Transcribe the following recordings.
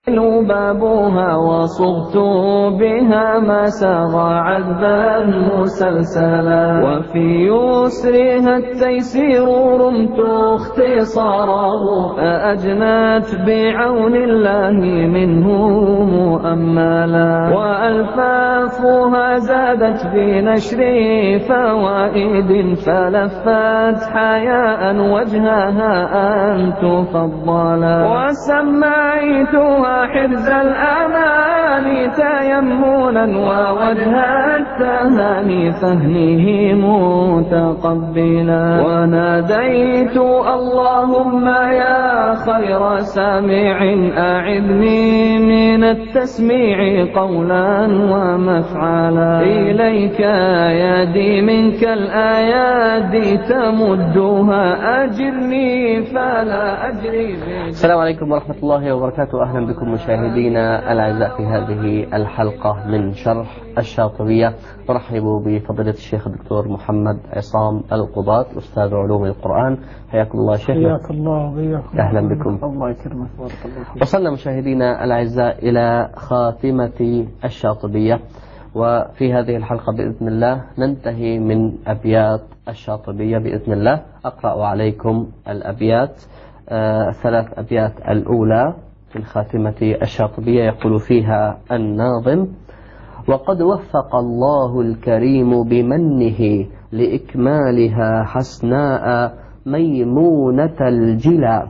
بابها وصبت بها ما ساغ عذبا مسلسلا، وفي يسرها التيسير رمت اختصاره، فأجنت بعون الله منه مؤملا، وألفافها زادت بنشر فوائد، فلفت حياء وجهها أن تفضلا، وسميتها حرز الأمان تيمنا، ووجه التهاني فهمه متقبلا، وناديت اللهم يا خير سامع أعذني من التسميع قولا ومفعلا، إليك يدي منك الآيات تمدها، أجرني فلا أجري. السلام عليكم ورحمة الله وبركاته. أهلا بكم مشاهدينا الأعزاء في هذه الحلقة من شرح الشاطبية. نرحب بفضيلة الشيخ الدكتور محمد عصام القضاة أستاذ علوم القرآن. حياكم الله شيخنا. حياك الله وبياكم. أهلا بكم. الله يكرمك. بارك الله فيك. وصلنا مشاهدينا الأعزاء إلى خاتمة الشاطبية، وفي هذه الحلقة بإذن الله ننتهي من أبيات الشاطبية بإذن الله. أقرأ عليكم الأبيات، 3 أبيات الأولى في خاتمة الشاطبية. يقول فيها الناظم: وقد وفق الله الكريم بمنه لإكمالها حسناء ميمونة الجلا،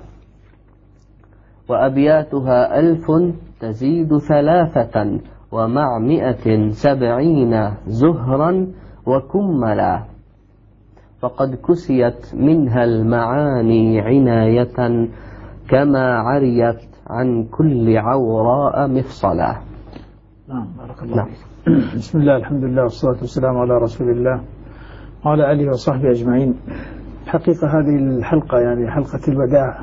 وأبياتها 1000 تزيد 3 ومع 170 زهرا وكملا، فقد كسيت منها المعاني عناية كما عريت عن كل عوراء مفصلا. نعم بارك الله فيك. بسم الله الحمد لله والصلاة والسلام على رسول الله وعلى آله وصحبه أجمعين. حقيقة هذه الحلقة يعني حلقة الوداع،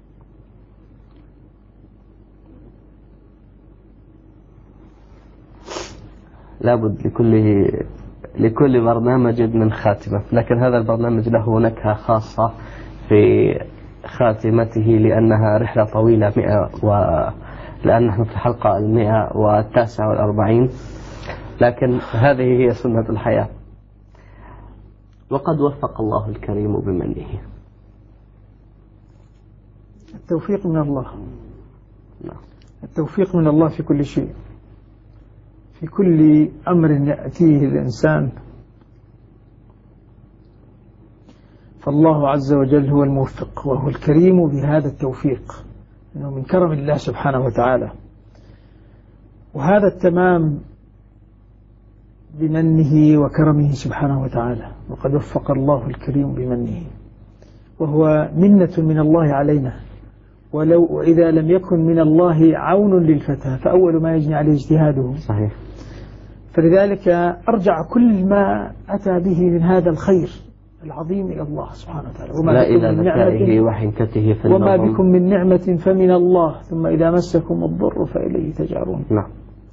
لابد لكل برنامج من خاتمة، لكن هذا البرنامج له نكهة خاصة في خاتمته لأنها رحلة طويلة لأن نحن في الحلقة 149، لكن هذه هي سنة الحياة. وقد وفق الله الكريم بمنه. التوفيق من الله. التوفيق من الله في كل شيء، في كل أمر يأتيه الإنسان، فالله عز وجل هو الموفق وهو الكريم بهذا التوفيق، إنه من كرم الله سبحانه وتعالى، وهذا التمام بمنه وكرمه سبحانه وتعالى. وقد وفق الله الكريم بمنه، وهو منة من الله علينا، ولو إذا لم يكن من الله عون للفتى فأول ما يجني عليه اجتهاده. صحيح. فلذلك أرجع كل ما أتى به من هذا الخير العظيم إلى الله سبحانه وتعالى. لا إلى ذكائه وحنكته وما بكم من نعمة فمن الله، ثم إذا مسكم الضر فإليه تجارون. نعم.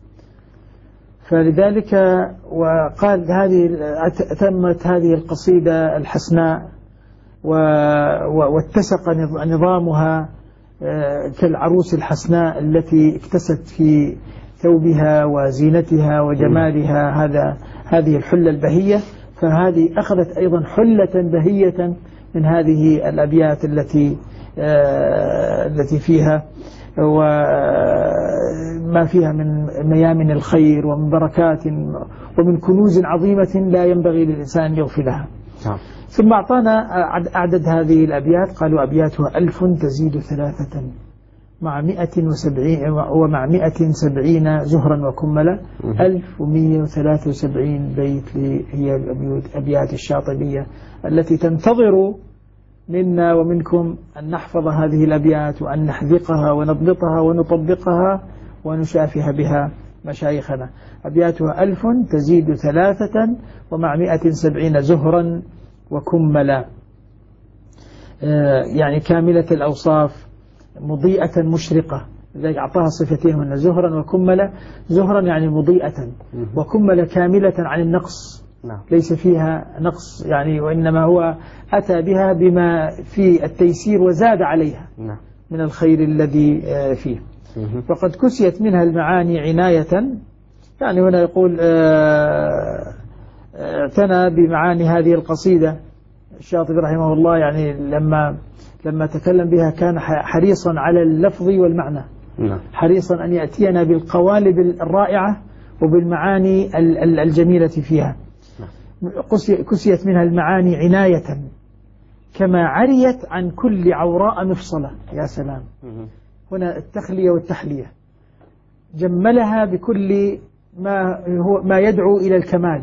فلذلك وقال تمت هذه القصيدة الحسناء واتسق نظامها كالعروس الحسناء التي اكتست في ثوبها وزينتها وجمالها هذه الحلة البهية، فهذه أخذت أيضا حلة بهية من هذه الأبيات التي فيها وما فيها من ميامن الخير ومن بركات ومن كنوز عظيمة لا ينبغي للإنسان أن يغفلها. ثم أعطانا أعدد هذه الأبيات، قالوا أبياتها 1000 تزيد 3 مع 170 ومع 170 زهرا وكملا. 1173 بيت هي أبيات الشاطبية التي تنتظر منا ومنكم أن نحفظ هذه الأبيات وأن نحذقها ونضبطها ونطبقها ونشافه بها مشايخنا. أبياتها 1000 تزيد 3 ومع 170 زهرا وكملا، يعني كاملة الأوصاف مضيئة مشرقة، لذلك أعطاها صفتين هن زهرا وكملا. زهرا يعني مضيئة، وكملا كاملة عن النقص، ليس فيها نقص يعني، وإنما هو أتى بها بما في التيسير وزاد عليها من الخير الذي فيه. وقد كسيت منها المعاني عناية. يعني هنا يقول اعتنى بمعاني هذه القصيدة الشاطبي رحمه الله، يعني لما تكلم بها كان حريصا على اللفظ والمعنى، حريصا أن يأتينا بالقوالب الرائعة وبالمعاني الجميلة فيها. كسيت منها المعاني عناية كما عريت عن كل عوراء مفصلة. يا سلام، هنا التخلية والتحلية، جملها بكل ما يدعو إلى الكمال،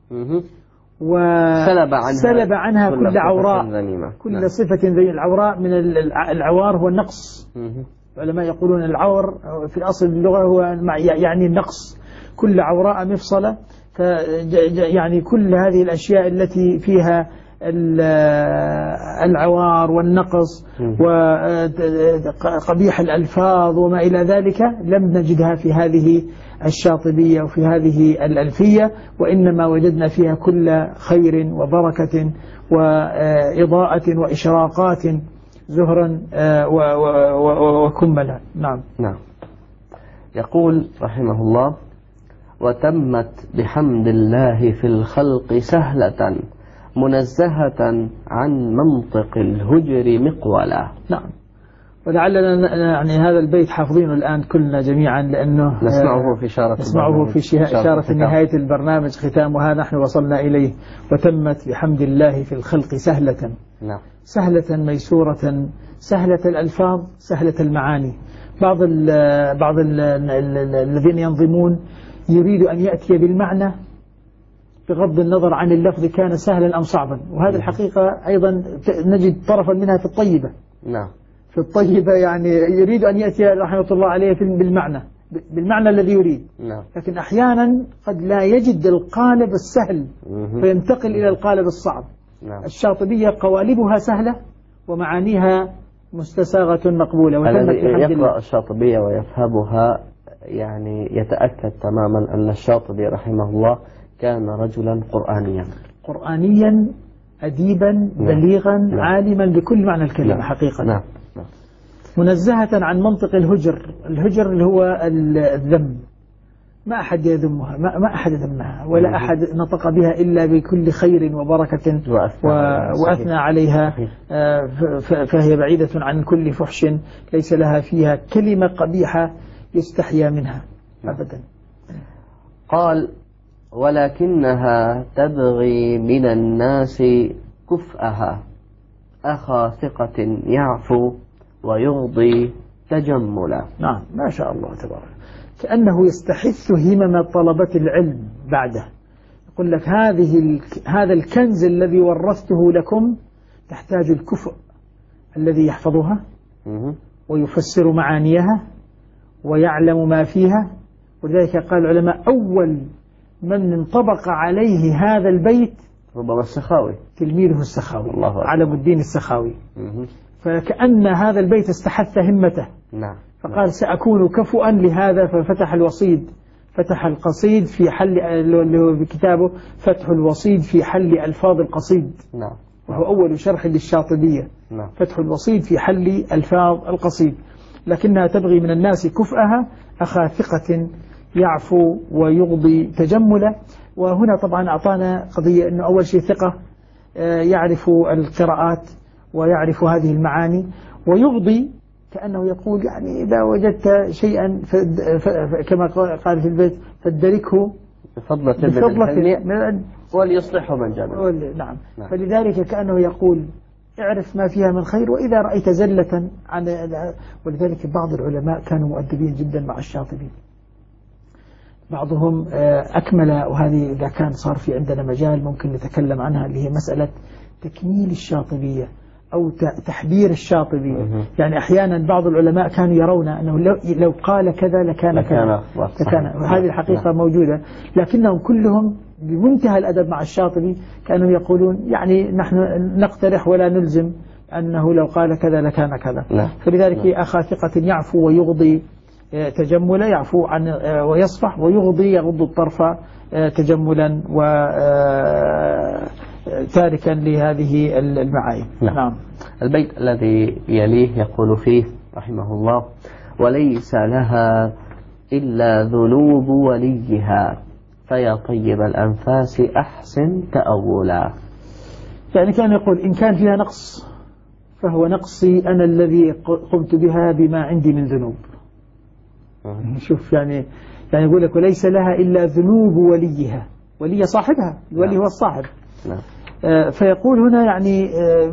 وسلب عنها كل عوراء، كل صفة ذي العوراء. من العوار هو النقص، العلماء يقولون العور في الأصل اللغة هو يعني النقص، كل عوراء مفصلة. يعني كل هذه الأشياء التي فيها العوار والنقص وقبيح الألفاظ وما إلى ذلك لم نجدها في هذه الشاطبية وفي هذه الألفية، وإنما وجدنا فيها كل خير وبركة وإضاءة وإشراقات زهرا وكملا. نعم. يقول رحمه الله: وتمت بحمد الله في الخلق سهلة منزهة عن منطق الهجر مقولا. نعم. ولعلنا يعني هذا البيت حافظينه الآن كلنا جميعا، لأنه نسمعه في إشارة نهاية البرنامج ختامها نحن وصلنا إليه. وتمت بحمد الله في الخلق سهلة. نعم. سهلة ميسورة، سهلة الألفاظ، سهلة المعاني. بعض الذين ينظمون يريد أن يأتي بالمعنى بغض النظر عن اللفظ كان سهلا أم صعبا، وهذه الحقيقة أيضا نجد طرفا منها في الطيبة. نعم. في الطيبة يعني يريد أن يأتي رحمة الله عليه بالمعنى الذي يريد. نعم. لكن أحيانا قد لا يجد القالب السهل فينتقل إلى القالب الصعب. نعم. الشاطبية قوالبها سهلة ومعانيها مستساغة مقبولة. الذي يقرأ الشاطبية ويفهمها يعني يتأكد تماما أن الشاطبي رحمه الله كان رجلا قرآنيا أديبا بليغا عالما بكل معنى الكلمة حقيقة. منزهة عن منطق الهجر اللي هو الذم، ما أحد يذمها، ما أحد ذمها ولا أحد نطق بها إلا بكل خير وبركة وأثنى عليها، فهي بعيدة عن كل فحش، ليس لها فيها كلمة قبيحة يستحيا منها أبدا. قال: ولكنها تبغي من الناس كفءها أخا ثقة يعفو ويغضي تجملا. نعم، ما شاء الله تبارك. كأنه يستحث همم طلبة العلم بعده، يقول لك هذا الكنز الذي ورثته لكم تحتاج الكفء الذي يحفظها ويفسر معانيها ويعلم ما فيها. ولذلك قال العلماء أول من انطبق عليه هذا البيت ربما السخاوي، تلميذه السخاوي، علم الدين السخاوي. فكأن هذا البيت استحث همته. نعم. فقال سأكون كفؤا لهذا، ففتح الوصيد، فتح القصيد في حل، اللي هو بكتابه فتح الوصيد في حل ألفاظ القصيد. نعم. وهو أول شرح للشاطبية. نعم. فتح الوصيد في حل ألفاظ القصيد. لكنها تبغي من الناس كفءها أخا ثقة يعفو ويغضي تجملا. وهنا طبعا أعطانا قضية أنه أول شيء ثقة يعرف القراءات ويعرف هذه المعاني، ويغضي كأنه يقول يعني إذا وجدت شيئا كما قال في البيت فادركه بفضلة وليصلحه من جانب. نعم. فلذلك كأنه يقول اعرف ما فيها من خير وإذا رأيت زلة عن. ولذلك بعض العلماء كانوا مؤدبين جدا مع الشاطبي، بعضهم أكمل، وهذه إذا كان صار في عندنا مجال ممكن نتكلم عنها، اللي هي مسألة تكميل الشاطبية أو تحبير الشاطبي. يعني أحيانا بعض العلماء كانوا يرون أنه لو قال كذا لكان كذا، وهذه الحقيقة موجودة، لكنهم كلهم بمنتهى الأدب مع الشاطبي كانوا يقولون يعني نحن نقترح ولا نلزم أنه لو قال كذا لكان كذا. فلذلك أخا ثقة يعفو ويغضي تجملا، يعفو عن ويصفح، ويغضي يغض الطرف تجملا تاركا لهذه المعايب. نعم. البيت الذي يليه يقول فيه رحمه الله: وليس لها إلا ذنوب وليها فيا طيب الأنفاس أحسن تأولا. يعني كان يقول إن كان فيها نقص فهو نقصي أنا الذي قمت بها بما عندي من ذنوب. شوف يعني يقول لك وليس لها إلا ذنوب وليها، ولي صاحبها، الولي هو الصاحب. فيقول هنا يعني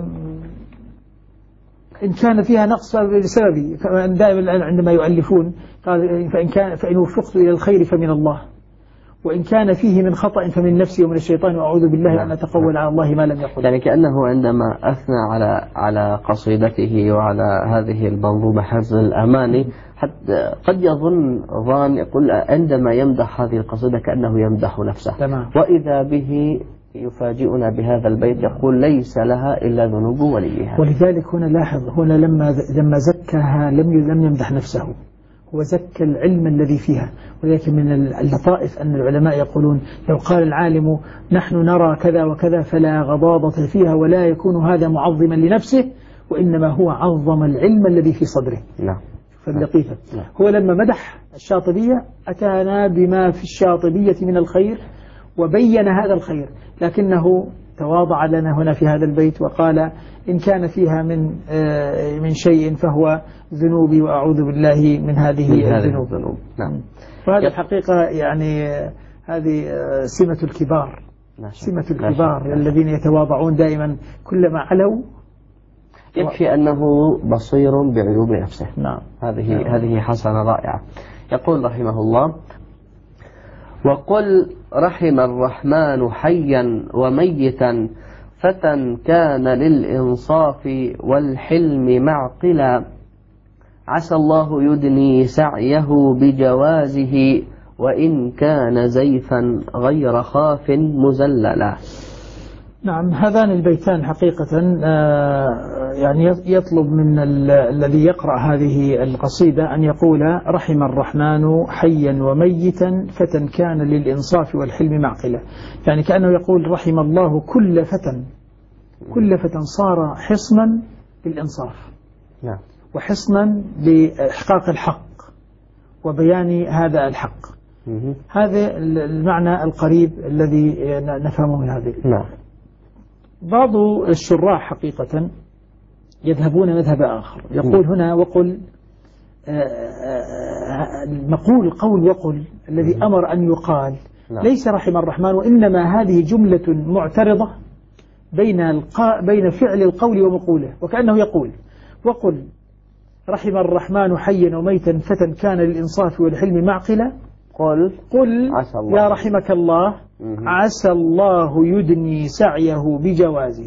إن كان فيها نقص بسببي، دائما عندما يؤلفون قال فإن وفقت إلى الخير فمن الله، وإن كان فيه من خطأ فمن نفسي ومن الشيطان وأعوذ بالله أن أتقول على الله ما لم يقل. يعني كأنه عندما أثنى على قصيدته وعلى هذه المنظومة حفظ الأماني حتى قد يظن يقول عندما يمدح هذه القصيدة كأنه يمدح نفسه. تمام. وإذا به يفاجئنا بهذا البيت يقول ليس لها إلا ذنوب وليها. ولذلك هنا لاحظ هنا لما زكاها لم يمدح نفسه، هو زكى العلم الذي فيها. ولكن من اللطائف أن العلماء يقولون لو قال العالم نحن نرى كذا وكذا فلا غضاضة فيها ولا يكون هذا معظما لنفسه، وإنما هو عظم العلم الذي في صدره. نعم. فاللطيفة هو لما مدح الشاطبية أتانا بما في الشاطبية من الخير وبين هذا الخير، لكنه تواضع لنا هنا في هذا البيت وقال إن كان فيها من شيء فهو ذنوبي وأعوذ بالله من هذه الذنوب. نعم. وهذه الحقيقة يعني هذه سمة الكبار، سمة الكبار الذين يتواضعون دائما كلما علوا. يكفي أنه بصير بعيوب نفسه. نعم. هذه حسنة رائعة. يقول رحمه الله وقل رحم الرحمن حيا وميتا فتى كان للإنصاف والحلم معقلا عسى الله يدني سعيه بجوازه وإن كان زيفا غير خاف مزللا. نعم. هذان البيتان حقيقة يعني يطلب من الذي يقرأ هذه القصيدة أن يقول رحم الرحمن حيا وميتا فتى كان للإنصاف والحلم معقلا. يعني كأنه يقول رحم الله كل فتى صار حصنا للإنصاف وحصنا لإحقاق الحق وبيان هذا الحق. هذا المعنى القريب الذي نفهمه من هذه. بعض الشراح حقيقة يذهبون مذهب آخر، يقول هنا وقل قول وقل الذي أمر أن يقال ليس رحم الرحمن، وإنما هذه جملة معترضة بين فعل القول ومقوله، وكأنه يقول وقل رحم الرحمن حيا وميتا فتى كان للإنصاف والحلم معقلا قل يا رحمك الله عسى الله يدني سعيه بجوازه.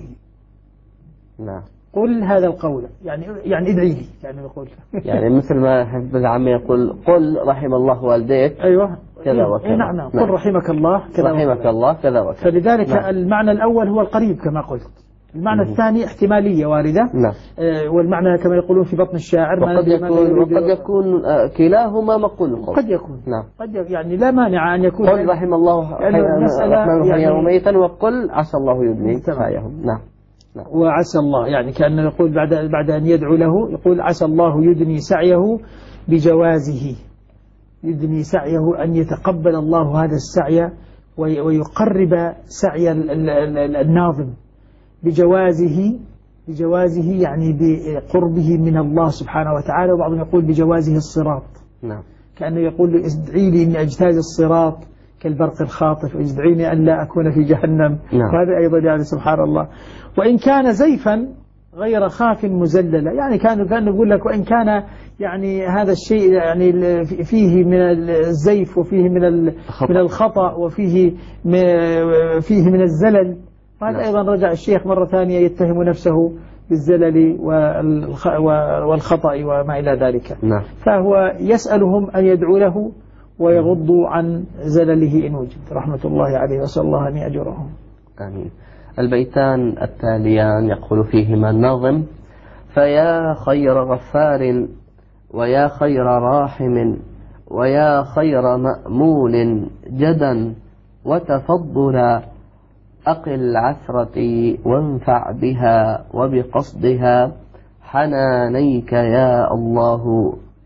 قل هذا القول يعني ادعي لي، يعني يقول يعني مثل ما حفظ العامة يقول قل رحم الله والديك. أيوة كذا وكذا. نعم. قل رحمك الله كذا رحمك الله كذا وكذا. فلذلك المعنى الأول هو القريب كما قلت، المعنى الثاني احتمالية واردة. والمعنى كما يقولون في بطن الشاعر وقد يكون كلاهما مقول القول. قد يكون يعني لا مانع أن يكون قل رحم الله الرحمن حيا وميتا وقل عسى الله يدني سعيهم. وعسى الله يعني كأنه يقول بعد أن يدعو له يقول عسى الله يدني سعيه بجوازه، يدني سعيه أن يتقبل الله هذا السعي ويقرب سعي الناظم بجوازه يعني بقربه من الله سبحانه وتعالى. وبعضهم يقول بجوازه الصراط. كأنه يقول ادعي لي أن أجتاز الصراط كالبرق الخاطف، ادعيني أن لا أكون في جهنم. وهذا أيضا يعني سبحان الله. وإن كان زيفا غير خاف مزللا، يعني كان يقول لك وإن كان يعني هذا الشيء يعني فيه من الزيف وفيه من الخطأ وفيه من الزلل. وهذا أيضا رجع الشيخ مرة ثانية يتهم نفسه بالزلل والخطأ وما إلى ذلك. فهو يسألهم أن يدعو له ويغضوا عن زلله إن وجد رحمة الله عليه، وسأل الله أن يأجرهم. آمين. البيتان التاليان يقول فيهما الناظم فيا خير غفار ويا خير راحم ويا خير مأمول جدا وتفضلا أقل عثرتي وانفع بها وبقصدها حنانيك يا الله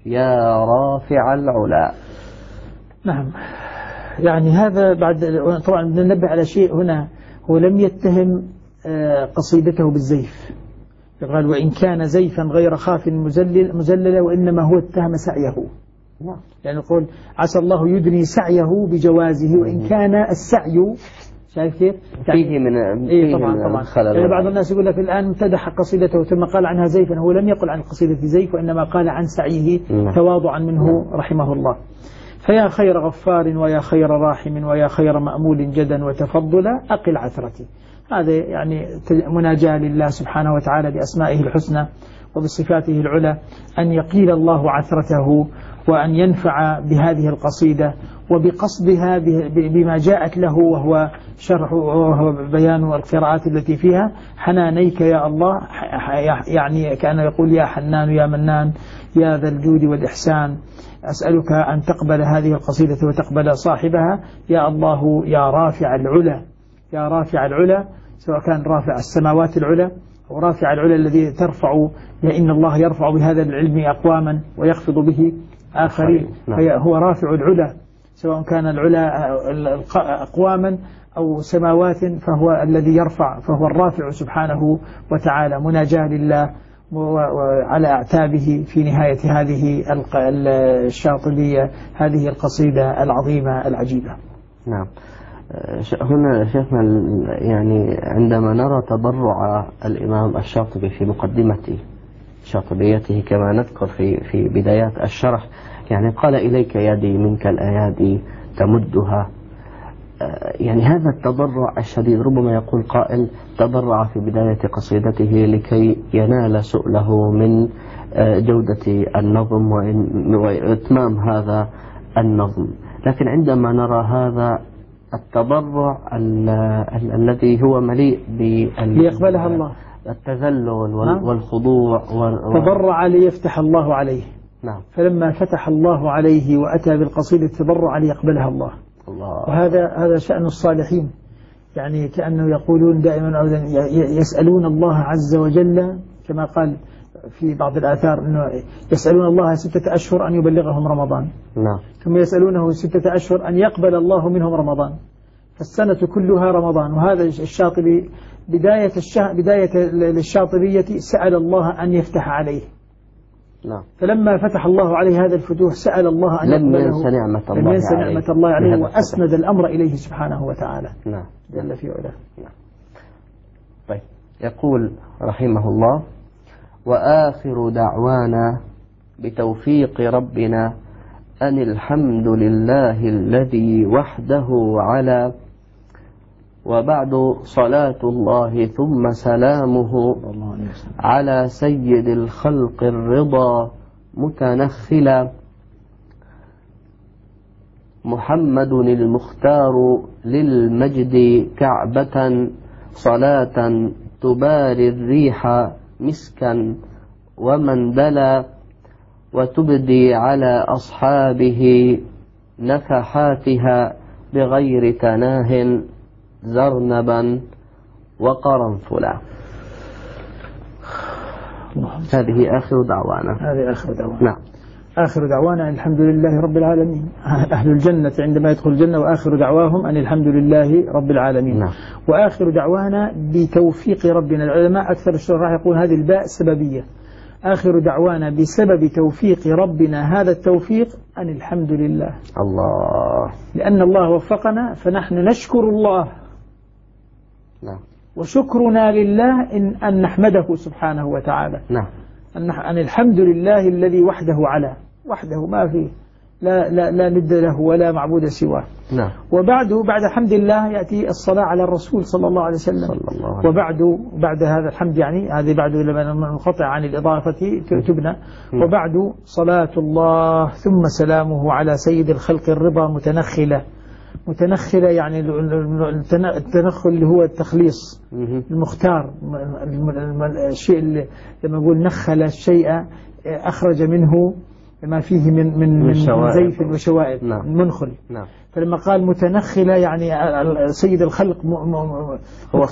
يا رافع العلا. نعم، يعني هذا بعد طبعا ننبه على شيء هنا، هو لم يتهم قصيدته بالزيف، قال وإن كان زيفا غير خاف مزللا، وإنما هو اتهم سعيه، يعني يقول عسى الله يدني سعيه بجوازه، وإن كان السعي شايف كيف؟ فيه من إيه طبعا يعني بعض الناس يقول لك الآن امتدح قصيدته ثم قال عنها زيفا، هو لم يقل عن قصيدة زيف، وإنما قال عن سعيه تواضعا منه رحمه الله. فيا خير غفار ويا خير راحم ويا خير مأمول جدا وتفضلا أقل عثرتي. هذا يعني مناجاة لله سبحانه وتعالى بأسمائه الحسنى وبصفاته العلى، أن يقيل الله عثرته وأن ينفع بهذه القصيدة وبقصدها بما جاءت له، وهو شرح وهو بيان القراءات التي فيها. حنانيك يا الله، يعني كأنه يقول يا حنان يا منان يا ذا الجود والإحسان، أسألك أن تقبل هذه القصيدة وتقبل صاحبها يا الله يا رافع العلا، يا رافع العلا، سواء كان رافع السماوات العلا أو رافع العلا الذي ترفع، إن الله يرفع بهذا العلم أقواما ويخفض به آخرين، هو رافع العلا، سواء كان العلا أقواما أو سماوات، فهو الذي يرفع، فهو الرافع سبحانه وتعالى. مناجاة لله وعلى أعتابه في نهاية هذه الشاطبية، هذه القصيدة العظيمة العجيبة. نعم. هنا شيخنا يعني عندما نرى تضرع الإمام الشاطبي في مقدمة شاطبيته كما نذكر في بدايات الشرح، يعني قال إليك يدي منك الأيادي تمدها، يعني هذا التضرع الشديد، ربما يقول قائل تضرع في بداية قصيدته لكي ينال سؤله من جودة النظم وإتمام هذا النظم، لكن عندما نرى هذا التضرع الذي هو مليء ليقبلها الله، التذلل والخضوع تضرع ليفتح الله عليه. نعم. فلما فتح الله عليه وأتى بالقصيدة تضرع ليقبلها الله. وهذا شأن الصالحين، يعني كأنه يقولون دائما يسألون الله عز وجل، كما قال في بعض الآثار أنه يسألون الله 6 أشهر أن يبلغهم رمضان. نعم. ثم يسألونه 6 أشهر أن يقبل الله منهم رمضان، فالسنة كلها رمضان. وهذا الشاطبي بداية للشاطبية سأل الله أن يفتح عليه. نعم. فلما فتح الله عليه هذا الفتوح سأل الله أن يقبله، لم ينسى نعمة الله عليه وأسند الأمر إليه سبحانه وتعالى. نعم. جل في علاه. نعم. طيب، يقول رحمه الله: وآخر دعوانا بتوفيق ربنا أن الحمد لله الذي وحده على، وبعد صلاة الله ثم سلامه على سيد الخلق الرضا متنخلا، محمد المختار للمجد كعبة، صلاة تباري الريح مسكا ومندلا، وتبدي على أصحابه نفحاتها بغير تناه زرنبا وقرنفلا. هذه آخر دعوانا. نعم. آخر دعوانا أن الحمد لله رب العالمين. أهل الجنة عندما يدخل الجنة وآخر دعواهم أن الحمد لله رب العالمين. نعم. وآخر دعوانا بتوفيق ربنا. العلماء أكثر الشراح يقول هذه الباء سببية. آخر دعوانا بسبب توفيق ربنا، هذا التوفيق أن الحمد لله. الله. لأن الله وفقنا فنحن نشكر الله. نعم. وشكرنا لله أن نحمده سبحانه وتعالى. نعم. أن الحمد لله الذي وحده على، وحده ما فيه لا ند له ولا معبود سواه. نعم. وبعده بعد حمد الله يأتي الصلاة على الرسول صلى الله عليه وسلم. وبعد هذا الحمد، يعني هذه بعد لما منقطع عن الإضافة تبنى. وبعد صلاة الله ثم سلامه على سيد الخلق الرضا متنخلة يعني التنخل اللي هو التخليص المختار، الشيء اللي لما نقول نخل الشيء أخرج منه ما فيه من زيف وشوائب. نعم. منخل. نعم. فلما قال متنخلة يعني سيد الخلق هو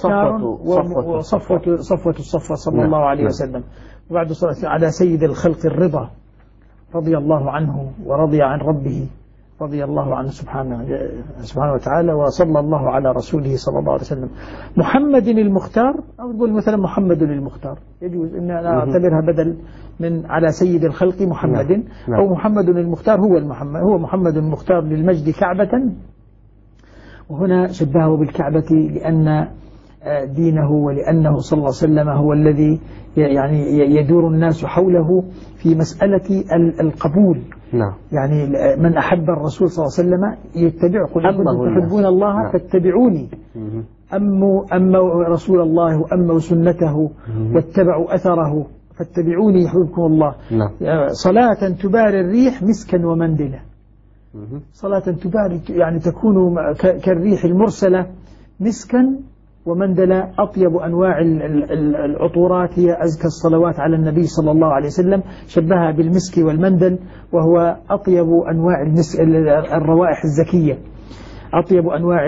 صفوة الصفوة صلى الله عليه وسلم. وبعد صلاة على سيد الخلق الرضا، رضي الله عنه ورضي عن ربه، رضي الله عنه سبحانه وتعالى، وصلى الله على رسوله صلى الله عليه وسلم. محمد المختار، أو تقول مثلا محمد المختار، يجوز أن أنا أعتبرها بدل من على سيد الخلق محمد، أو محمد المختار هو محمد المختار للمجد كعبة. وهنا شبهه بالكعبة لأن دينه ولأنه صلى الله عليه وسلم هو الذي يعني يدور الناس حوله في مسألة القبول. نعم. يعني من أحب الرسول صلى الله عليه وسلم يتبعه، قل إن كنتم تحبون الله فاتبعوني. أموا رسول الله وأموا سنته واتبعوا أثره فاتبعوني يحببكم الله. صلاة تباري الريح مسكا ومندلا، صلاة تباري يعني تكون كالريح المرسلة مسكا ومندلا، أطيب أنواع العطورات هي أزكى الصلوات على النبي صلى الله عليه وسلم، شبهها بالمسك والمندل، وهو أطيب أنواع الروائح الزكية، أطيب أنواع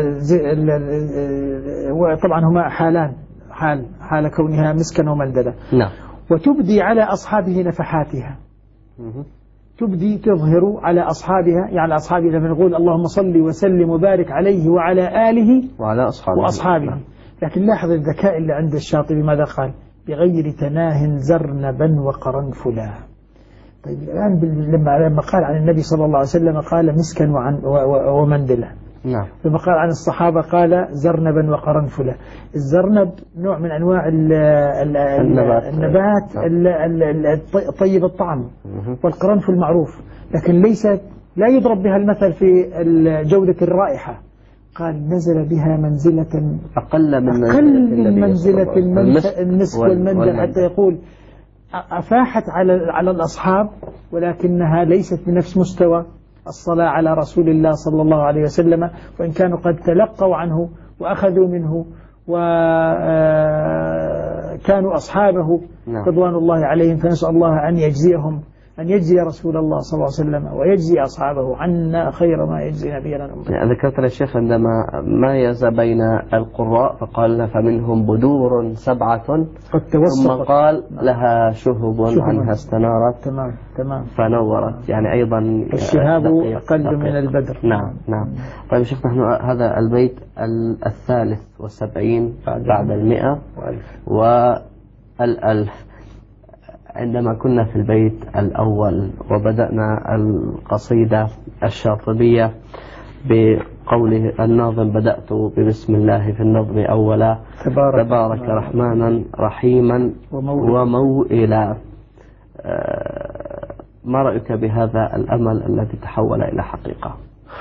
طبعا هما حالان، حال كونها مسكا ومندلا. نعم. وتبدي على أصحابه نفحاتها، تبدي تظهر على أصحابها، يعني أصحابه لما نقول اللهم صل وسلم وبارك عليه وعلى آله وعلى وأصحابه. لكن لاحظ الذكاء اللي عند الشاطبي ماذا قال؟ بغير تناه زرنبا وقرنفلا. طيب الآن لما قال عن النبي صلى الله عليه وسلم قال مسكا ومندلا. نعم. لما قال عن الصحابة قال زرنبا وقرنفلا. الزرنب نوع من أنواع النبات طيب الطعم، والقرنفل معروف، لكن لا يضرب بها المثل في جودة الرائحة. قال نزل بها منزلة أقل من منزلة المسك والمندل، حتى يقول أفاحت على الأصحاب، ولكنها ليست بنفس مستوى الصلاة على رسول الله صلى الله عليه وسلم، وإن كانوا قد تلقوا عنه وأخذوا منه وكانوا أصحابه رضوان الله عليهم. فنسأل الله أن يجزي رسول الله صلى الله عليه وسلم ويجزي أصحابه عنا خير ما يجزي نبينا. ذكرت الشيخ عندما ميز بين القراء فقال فمنهم بدور 7 ثم قال لها شهب عنها استنارت تمام فنورت، يعني أيضا الشهاب أقل من البدر. نعم. طيب شيخ، نحن هذا البيت 73 بعد 100 والألف. عندما كنا في البيت الأول وبدأنا القصيدة الشاطبية بقوله الناظم بدأت ببسم الله في النظم أولا تبارك رحمانا رحيما وموئلا، ما رأيك بهذا الأمل الذي تحول إلى حقيقة؟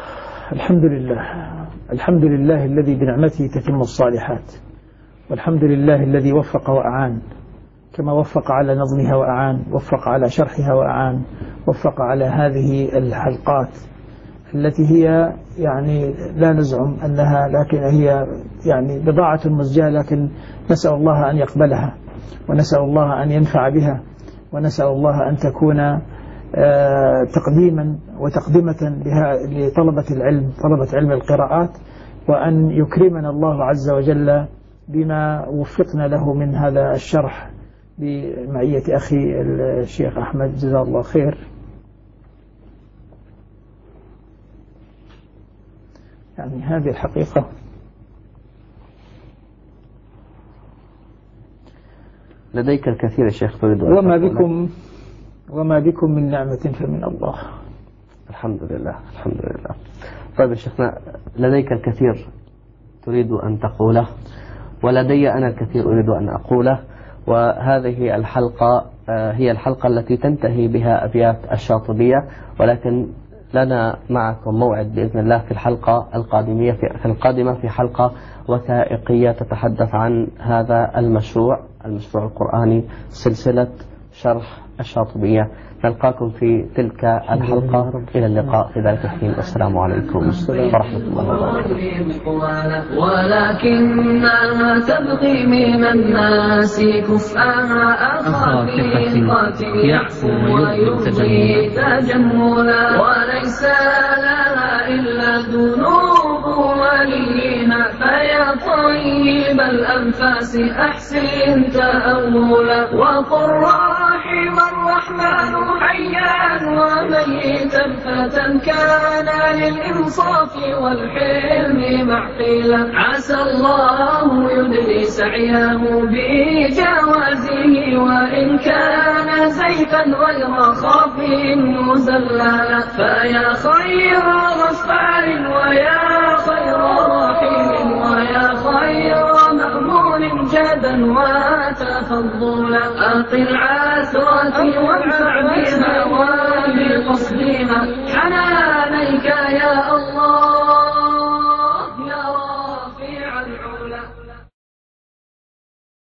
الحمد لله الذي بنعمته تتم الصالحات، والحمد لله الذي وفق وأعان، كما وفق على نظمها وأعان، وفق على شرحها وأعان، وفق على هذه الحلقات التي هي يعني لا نزعم أنها، لكن هي يعني بضاعة مزجاة، لكن نسأل الله أن يقبلها، ونسأل الله أن ينفع بها، ونسأل الله أن تكون تقديما وتقدمة لطلبة العلم، طلبة علم القراءات، وأن يكرمنا الله عز وجل بما وفقنا له من هذا الشرح بمعية أخي الشيخ أحمد جزاه الله خير. يعني هذه الحقيقة. لديك الكثير يا شيخ تريد وما بكم من نعمة فمن الله. الحمد لله. طيب يا شيخنا، لديك الكثير تريد أن تقوله، ولدي أنا الكثير أريد أن أقوله، وهذه الحلقة هي الحلقة التي تنتهي بها أبيات الشاطبية، ولكن لنا معكم موعد بإذن الله في الحلقة القادمة في حلقة وثائقية تتحدث عن هذا المشروع القرآني، سلسلة شرح الشاطبية. نلقاكم في تلك الحلقة. إلى اللقاء في ذلك الحين. السلام عليكم ورحمة الله وبركاته. ولكنها تبغي من الناس كفءها أخافتي يعفو ويبغي تجملا، وليس لها إلا ذنوب وليها يا طيب الأنفاس أحسن تأولا وقل رحم الرحمن حيا وميتا فتى كان للإنصاف والحلم معقلا عسى الله يدري سعيه بجوازه وإن كان زيفا غير خاف مزللا فيا خير غفار ويا خير رحيم ويا خير مأمون جدا وتفضلا أقل عثرتي وانفع بها وبقصدها